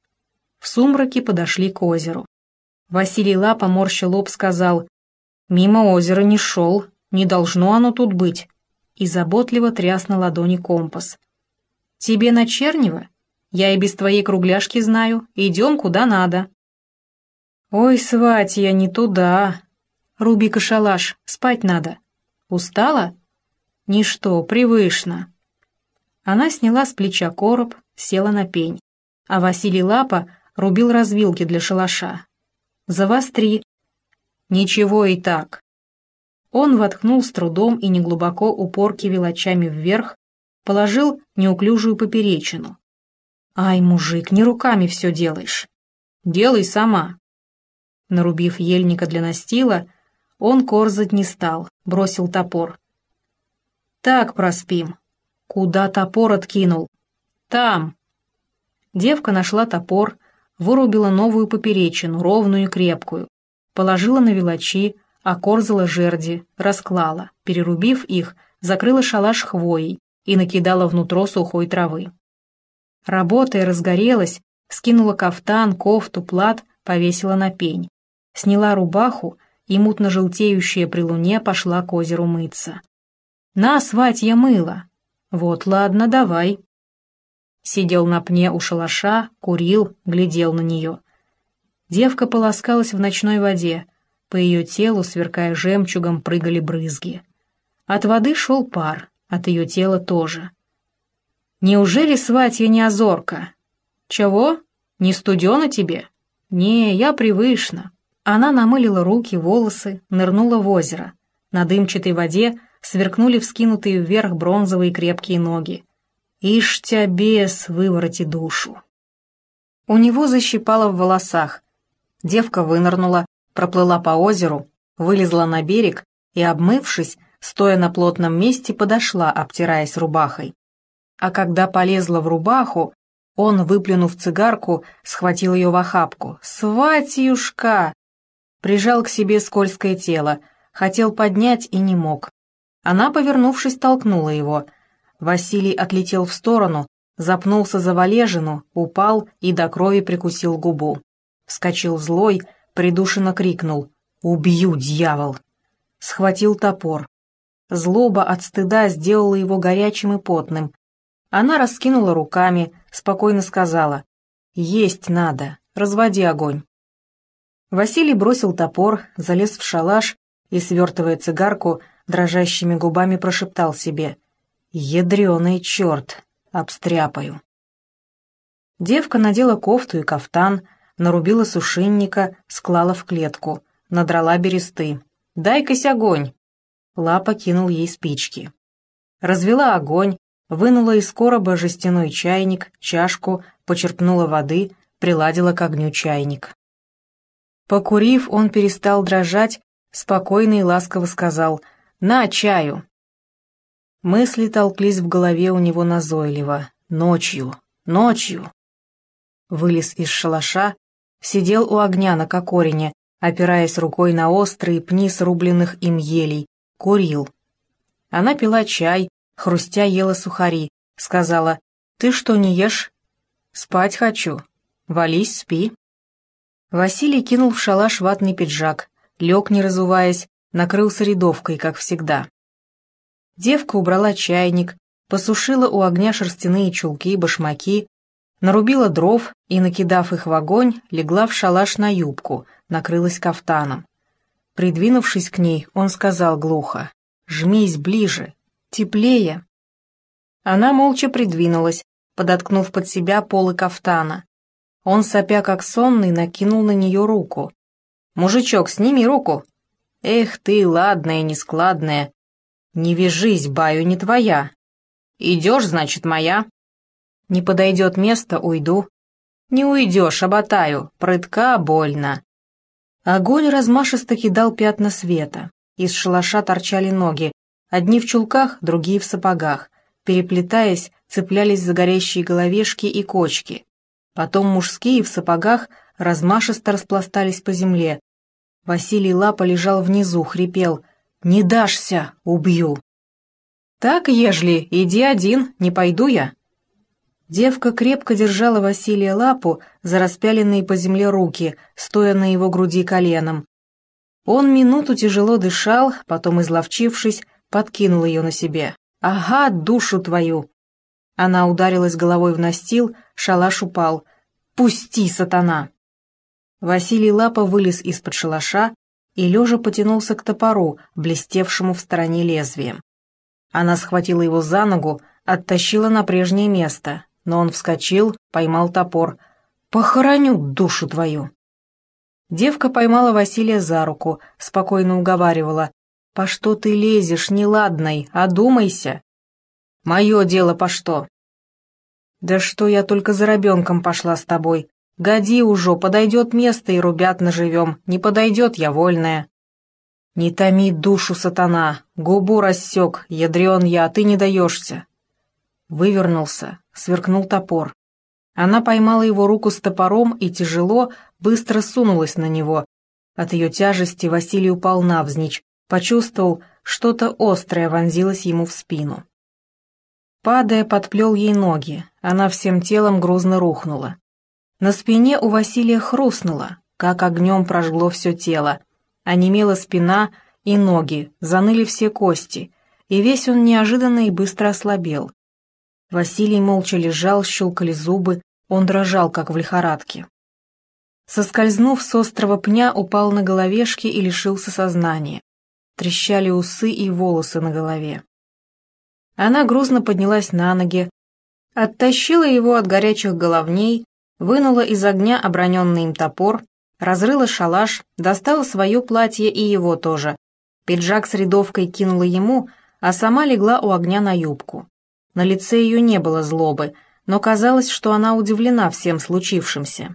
В сумраке подошли к озеру. Василий Лапа, морща лоб, сказал: «Мимо озера не шел, не должно оно тут быть», и заботливо тряс на ладони компас. «Тебе на Чернево? Я и без твоей кругляшки знаю, идем куда надо». «Ой, сватья, не туда. Руби-ка шалаш, спать надо. Устала?» «Ничто, привычно». Она сняла с плеча короб, села на пень, а Василий Лапа рубил развилки для шалаша. «Завостри». «Ничего и так». Он воткнул с трудом и неглубоко упорки вилочами вверх, положил неуклюжую поперечину. «Ай, мужик, не руками все делаешь. Делай сама». Нарубив ельника для настила, он корзать не стал, бросил топор. «Так проспим». «Куда топор откинул?» «Там». Девка нашла топор, вырубила новую поперечину, ровную и крепкую, положила на вилочи, окорзала жерди, расклала, перерубив их, закрыла шалаш хвоей и накидала внутрь сухой травы. Работая, разгорелась, скинула кафтан, кофту, плат, повесила на пень. Сняла рубаху и, мутно-желтеющая при луне, пошла к озеру мыться. «На, сватья, мыло!» «Вот, ладно, давай». Сидел на пне у шалаша, курил, глядел на нее. Девка полоскалась в ночной воде, по ее телу, сверкая жемчугом, прыгали брызги. От воды шел пар, от ее тела тоже. «Неужели, сватья, не озорка?» «Чего? Не студено тебе?» «Не, я привычна». Она намылила руки, волосы, нырнула в озеро. На дымчатой воде сверкнули вскинутые вверх бронзовые крепкие ноги. «Ишь тя бес, вывороти душу!» У него защипало в волосах. Девка вынырнула, проплыла по озеру, вылезла на берег и, обмывшись, стоя на плотном месте, подошла, обтираясь рубахой. А когда полезла в рубаху, он, выплюнув цигарку, схватил ее в охапку. «Сватьюшка!» Прижал к себе скользкое тело, хотел поднять и не мог. Она, повернувшись, толкнула его. Василий отлетел в сторону, запнулся за валежину, упал и до крови прикусил губу. Вскочил злой, придушенно крикнул: «Убью, дьявол!» Схватил топор. Злоба от стыда сделала его горячим и потным. Она раскинула руками, спокойно сказала: «Есть надо, разводи огонь». Василий бросил топор, залез в шалаш и, свертывая цигарку, дрожащими губами прошептал себе: «Ядрёный черт, обстряпаю». Девка надела кофту и кафтан, нарубила сушинника, склала в клетку, надрала бересты. «Дай-кась огонь!» Лапа кинул ей спички. Развела огонь, вынула из короба жестяной чайник, чашку, почерпнула воды, приладила к огню чайник. Покурив, он перестал дрожать, спокойно и ласково сказал: «На чаю!» Мысли толклись в голове у него назойливо. Ночью, ночью. Вылез из шалаша, сидел у огня на кокорине, опираясь рукой на острые пни срубленных им елей, курил. Она пила чай, хрустя ела сухари, сказала: «Ты что, не ешь?» «Спать хочу». «Вались, спи». Василий кинул в шалаш ватный пиджак, лег, не разуваясь, накрылся рядовкой, как всегда. Девка убрала чайник, посушила у огня шерстяные чулки, башмаки, нарубила дров и, накидав их в огонь, легла в шалаш на юбку, накрылась кафтаном. Придвинувшись к ней, он сказал глухо: «Жмись ближе, теплее». Она молча придвинулась, подоткнув под себя полы кафтана. Он, сопя как сонный, накинул на нее руку. «Мужичок, сними руку!» «Эх ты, ладная, нескладная! Не вяжись, баю, не твоя! Идешь, значит, моя!» «Не подойдет место, уйду!» «Не уйдешь, оботаю, прытка больно!» Огонь размашисто кидал пятна света. Из шалаша торчали ноги, одни в чулках, другие в сапогах. Переплетаясь, цеплялись за горящие головешки и кочки. Потом мужские в сапогах размашисто распластались по земле. Василий Лапа лежал внизу, хрипел: «Не дашься, убью!» «Так, ежели, иди один, не пойду я». Девка крепко держала Василия Лапу за распяленные по земле руки, стоя на его груди коленом. Он минуту тяжело дышал, потом, изловчившись, подкинул ее на себе. «Ага, душу твою!» Она ударилась головой в настил, шалаш упал. «Пусти, сатана!» Василий Лапа вылез из-под шалаша и лежа потянулся к топору, блестевшему в стороне лезвием. Она схватила его за ногу, оттащила на прежнее место, но он вскочил, поймал топор. «Похороню душу твою!» Девка поймала Василия за руку, спокойно уговаривала: «По что ты лезешь, неладной, одумайся!» «Мое дело по что?» «Да что я только за ребенком пошла с тобой. Годи уже, подойдет место и рубят наживем, не подойдет, я вольная». «Не томи душу, сатана, губу рассек, ядрен я, ты не даешься». Вывернулся, сверкнул топор. Она поймала его руку с топором и тяжело, быстро сунулась на него. От ее тяжести Василий упал навзничь, почувствовал, что-то острое вонзилось ему в спину. Падая, подплел ей ноги, она всем телом грузно рухнула. На спине у Василия хрустнуло, как огнем прожгло все тело. Онемела спина и ноги, заныли все кости, и весь он неожиданно и быстро ослабел. Василий молча лежал, щелкали зубы, он дрожал, как в лихорадке. Соскользнув с острого пня, упал на головешки и лишился сознания. Трещали усы и волосы на голове. Она грузно поднялась на ноги, оттащила его от горячих головней, вынула из огня оброненный им топор, разрыла шалаш, достала свое платье и его тоже. Пиджак с рядовкой кинула ему, а сама легла у огня на юбку. На лице ее не было злобы, но казалось, что она удивлена всем случившимся.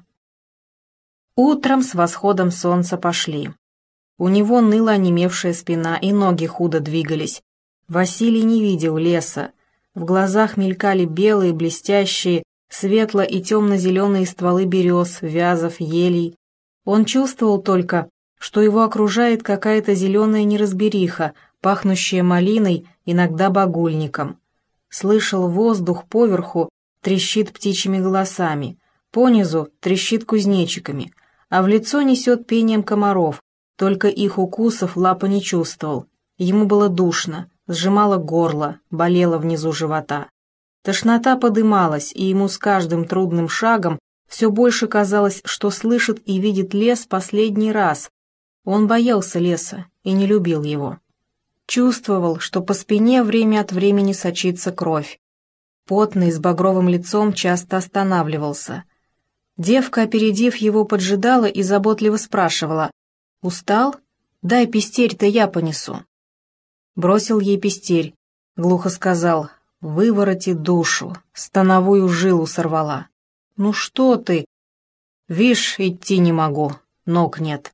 Утром с восходом солнца пошли. У него ныла онемевшая спина, и ноги худо двигались. Василий не видел леса. В глазах мелькали белые, блестящие, светло- и темно-зеленые стволы берез, вязов, елей. Он чувствовал только, что его окружает какая-то зеленая неразбериха, пахнущая малиной, иногда багульником. слышал воздух поверху трещит птичьими голосами, понизу трещит кузнечиками, а в лицо несет пением комаров, только их укусов Лапа не чувствовал. Ему было душно, сжимало горло, болело внизу живота. Тошнота подымалась, и ему с каждым трудным шагом все больше казалось, что слышит и видит лес последний раз. Он боялся леса и не любил его. Чувствовал, что по спине время от времени сочится кровь. Потный, с багровым лицом, часто останавливался. Девка, опередив его, поджидала и заботливо спрашивала: «Устал? Дай пестерь-то я понесу». Бросил ей пестерь, глухо сказал: «Вывороти душу, становую жилу сорвала». «Ну что ты?» «Вишь, идти не могу, ног нет».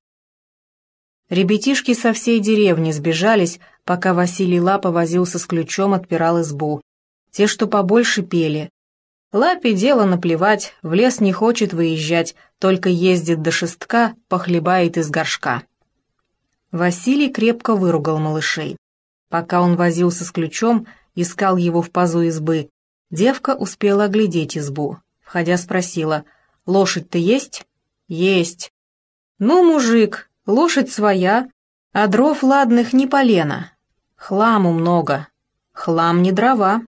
Ребятишки со всей деревни сбежались, пока Василий Лапа возился с ключом, отпирал избу. Те, что побольше, пели: «Лапе дело наплевать, в лес не хочет выезжать, только ездит до шестка, похлебает из горшка». Василий крепко выругал малышей. Пока он возился с ключом, искал его в пазу избы, девка успела оглядеть избу. Входя, спросила: «Лошадь-то есть?» «Есть». «Ну, мужик, лошадь своя, а дров ладных не полено. Хламу много. Хлам не дрова».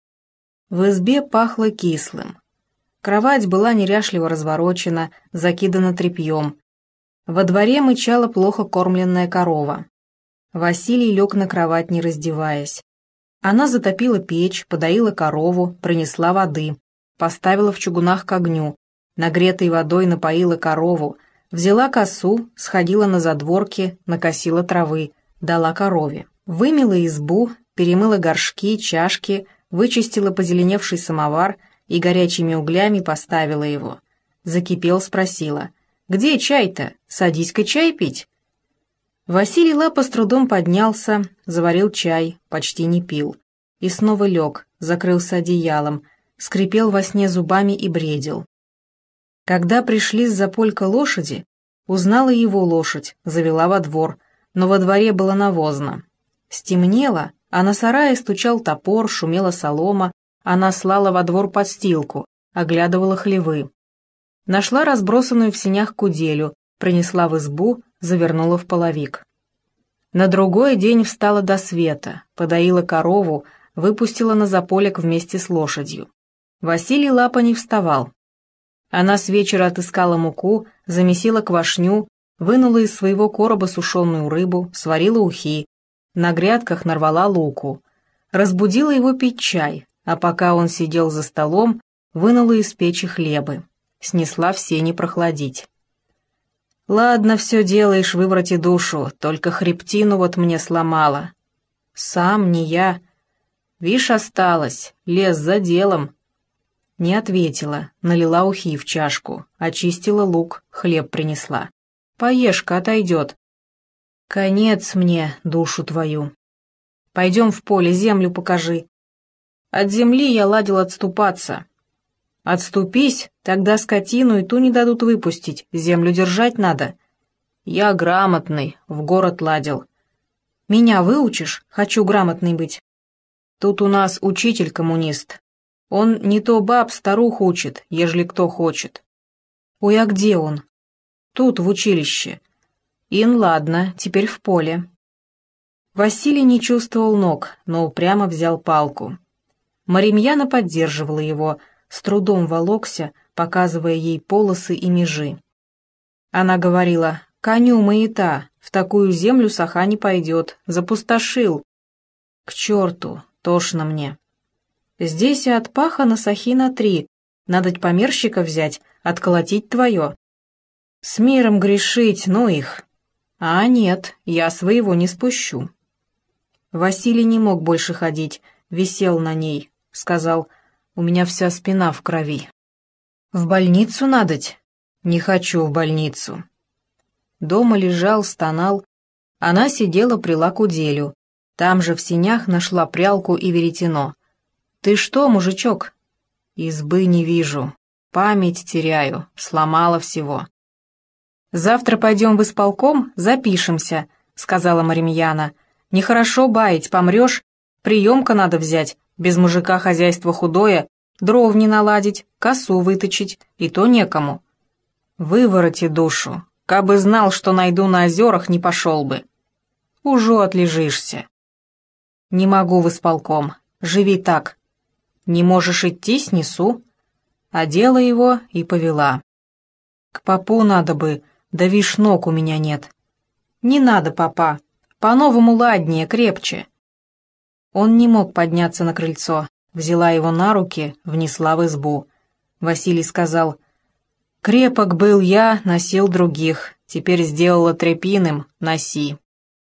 В избе пахло кислым. Кровать была неряшливо разворочена, закидана тряпьем. Во дворе мычала плохо кормленная корова. Василий лег на кровать, не раздеваясь. Она затопила печь, подоила корову, принесла воды, поставила в чугунах к огню, нагретой водой напоила корову, взяла косу, сходила на задворки, накосила травы, дала корове. Вымыла избу, перемыла горшки, чашки, вычистила позеленевший самовар и горячими углями поставила его. Закипел, спросила: «Где чай-то? Садись-ка чай пить». Василий Лапа с трудом поднялся, заварил чай, почти не пил. И снова лег, закрылся одеялом, скрипел во сне зубами и бредил. Когда пришли с заполька лошади, узнала его лошадь, завела во двор, но во дворе было навозно. Стемнело, а на сарае стучал топор, шумела солома, она слала во двор подстилку, оглядывала хлевы. Нашла разбросанную в сенях куделю, принесла в избу, завернула в половик. На другой день встала до света, подоила корову, выпустила на заполек вместе с лошадью. Василий Лапа не вставал. Она с вечера отыскала муку, замесила квашню, вынула из своего короба сушеную рыбу, сварила ухи, на грядках нарвала луку. Разбудила его пить чай, а пока он сидел за столом, вынула из печи хлебы. Снесла в сени прохладить. «Ладно, все делаешь, вывороти душу, только хребтину вот мне сломала». «Сам, не я». «Вишь, осталось, лез за делом». Не ответила, налила ухи в чашку, очистила лук, хлеб принесла. «Поешь-ка, отойдет». «Конец мне, душу твою. Пойдем в поле, землю покажи». «От земли я ладил отступаться». «Отступись, тогда скотину и ту не дадут выпустить, землю держать надо». «Я грамотный, в город ладил». «Меня выучишь? Хочу грамотный быть». «Тут у нас учитель-коммунист. Он не то баб, старух учит, ежели кто хочет». «Ой, а где он?» «Тут, в училище». «Ин, ладно, теперь в поле». Василий не чувствовал ног, но упрямо взял палку. Маримьяна поддерживала его, с трудом волокся, показывая ей полосы и межи. Она говорила: «Коню маята, в такую землю саха не пойдет, запустошил». «К черту, тошно мне. Здесь и от паха на сахи на три, надо померщика взять, отколотить твое». «С миром грешить, ну их». «А нет, я своего не спущу». Василий не мог больше ходить, висел на ней, сказал: «У меня вся спина в крови». «В больницу надоть?» «Не хочу в больницу». Дома лежал, стонал. Она сидела, прила куделю. Там же в сенях нашла прялку и веретено. «Ты что, мужичок?» «Избы не вижу. Память теряю. Сломала всего». «Завтра пойдем в исполком, запишемся», — сказала Маримьяна. «Нехорошо баять, помрешь. Приемка надо взять, Без мужика хозяйство худое, дров не наладить, косу выточить, и то некому. Вывороти душу, кабы знал, что найду на озерах, не пошел бы. Ужо отлежишься. Не могу в исполком, живи так. Не можешь идти, снесу. Одела его и повела. К попу надо бы, да вишь, ног у меня нет. Не надо, папа, по-новому ладнее, крепче. Он не мог подняться на крыльцо, взяла его на руки, внесла в избу. Василий сказал: «Крепок был я, носил других, теперь сделала тряпиным, носи».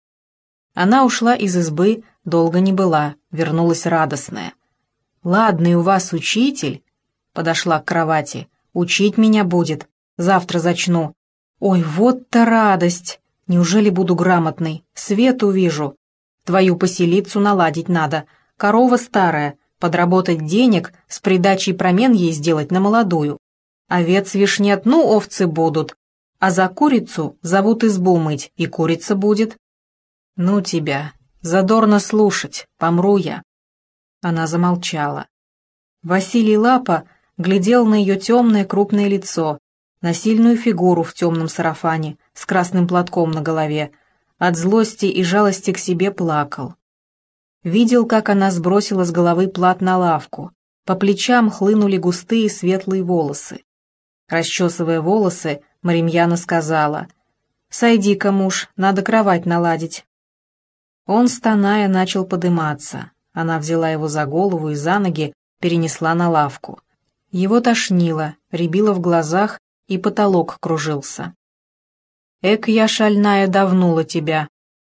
Она ушла из избы, долго не была, вернулась радостная. «Ладный у вас учитель», — подошла к кровати, — «учить меня будет, завтра зачну. Ой, вот-то радость! Неужели буду грамотной? Свет увижу. Твою поселицу наладить надо, корова старая, подработать денег, с придачей промен ей сделать на молодую. Овец вишь нет, ну овцы будут, а за курицу зовут избу мыть, и курица будет». «Ну тебя, задорно слушать, помру я». Она замолчала. Василий Лапа глядел на ее темное крупное лицо, на сильную фигуру в темном сарафане с красным платком на голове, от злости и жалости к себе плакал. Видел, как она сбросила с головы плат на лавку, по плечам хлынули густые светлые волосы. Расчесывая волосы, Маримьяна сказала: «Сойди-ка, муж, надо кровать наладить». Он, стоная, начал подыматься. Она взяла его за голову и за ноги, перенесла на лавку. Его тошнило, рябило в глазах, и потолок кружился. «Эк, я шальная давнула тебя».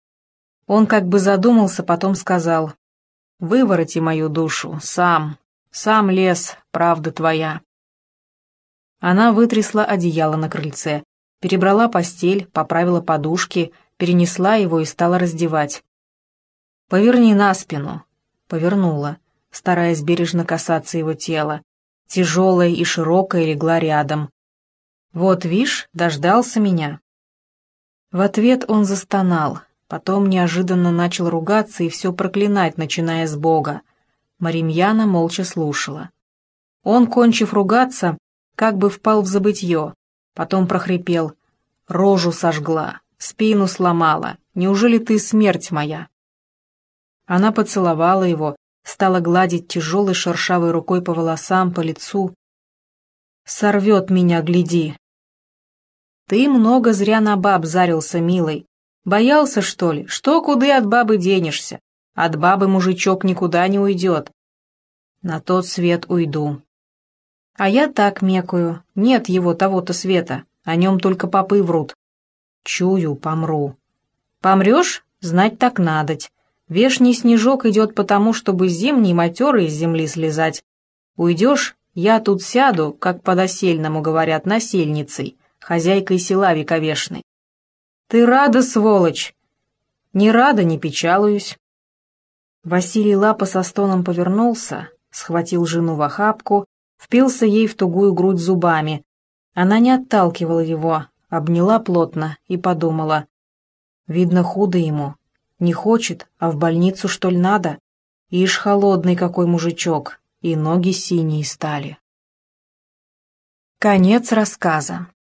Он как бы задумался, потом сказал: «Вывороти мою душу, сам, сам лез, правда твоя». Она вытрясла одеяло на крыльце, перебрала постель, поправила подушки, перенесла его и стала раздевать. «Поверни на спину». Повернула, стараясь бережно касаться его тела. Тяжелая и широкая легла рядом. «Вот, вишь, дождался меня». В ответ он застонал, потом неожиданно начал ругаться и все проклинать, начиная с Бога. Маримьяна молча слушала. Он, кончив ругаться, как бы впал в забытье, потом прохрипел: «Рожу сожгла, спину сломала, неужели ты смерть моя?» Она поцеловала его, стала гладить тяжелой шершавой рукой по волосам, по лицу. «Сорвет меня, гляди!» «Ты много зря на баб зарился, милый. Боялся, что ли? Что, куды от бабы денешься? От бабы мужичок никуда не уйдет». «На тот свет уйду». «А я так мекаю. Нет его того-то света, о нем только попы врут». «Чую, помру». «Помрешь? Знать так надоть. Вешний снежок идет потому, чтобы зимний матерый из земли слезать. Уйдешь, я тут сяду, как по-досельному говорят, насельницей, хозяйкой села вековешной». «Ты рада, сволочь?» «Не рада, не печалуюсь». Василий Лапа со стоном повернулся, схватил жену в охапку, впился ей в тугую грудь зубами. Она не отталкивала его, обняла плотно и подумала: «Видно, худо ему. Не хочет, а в больницу, что ли, надо? Ишь, холодный какой мужичок, и ноги синие стали». Конец рассказа.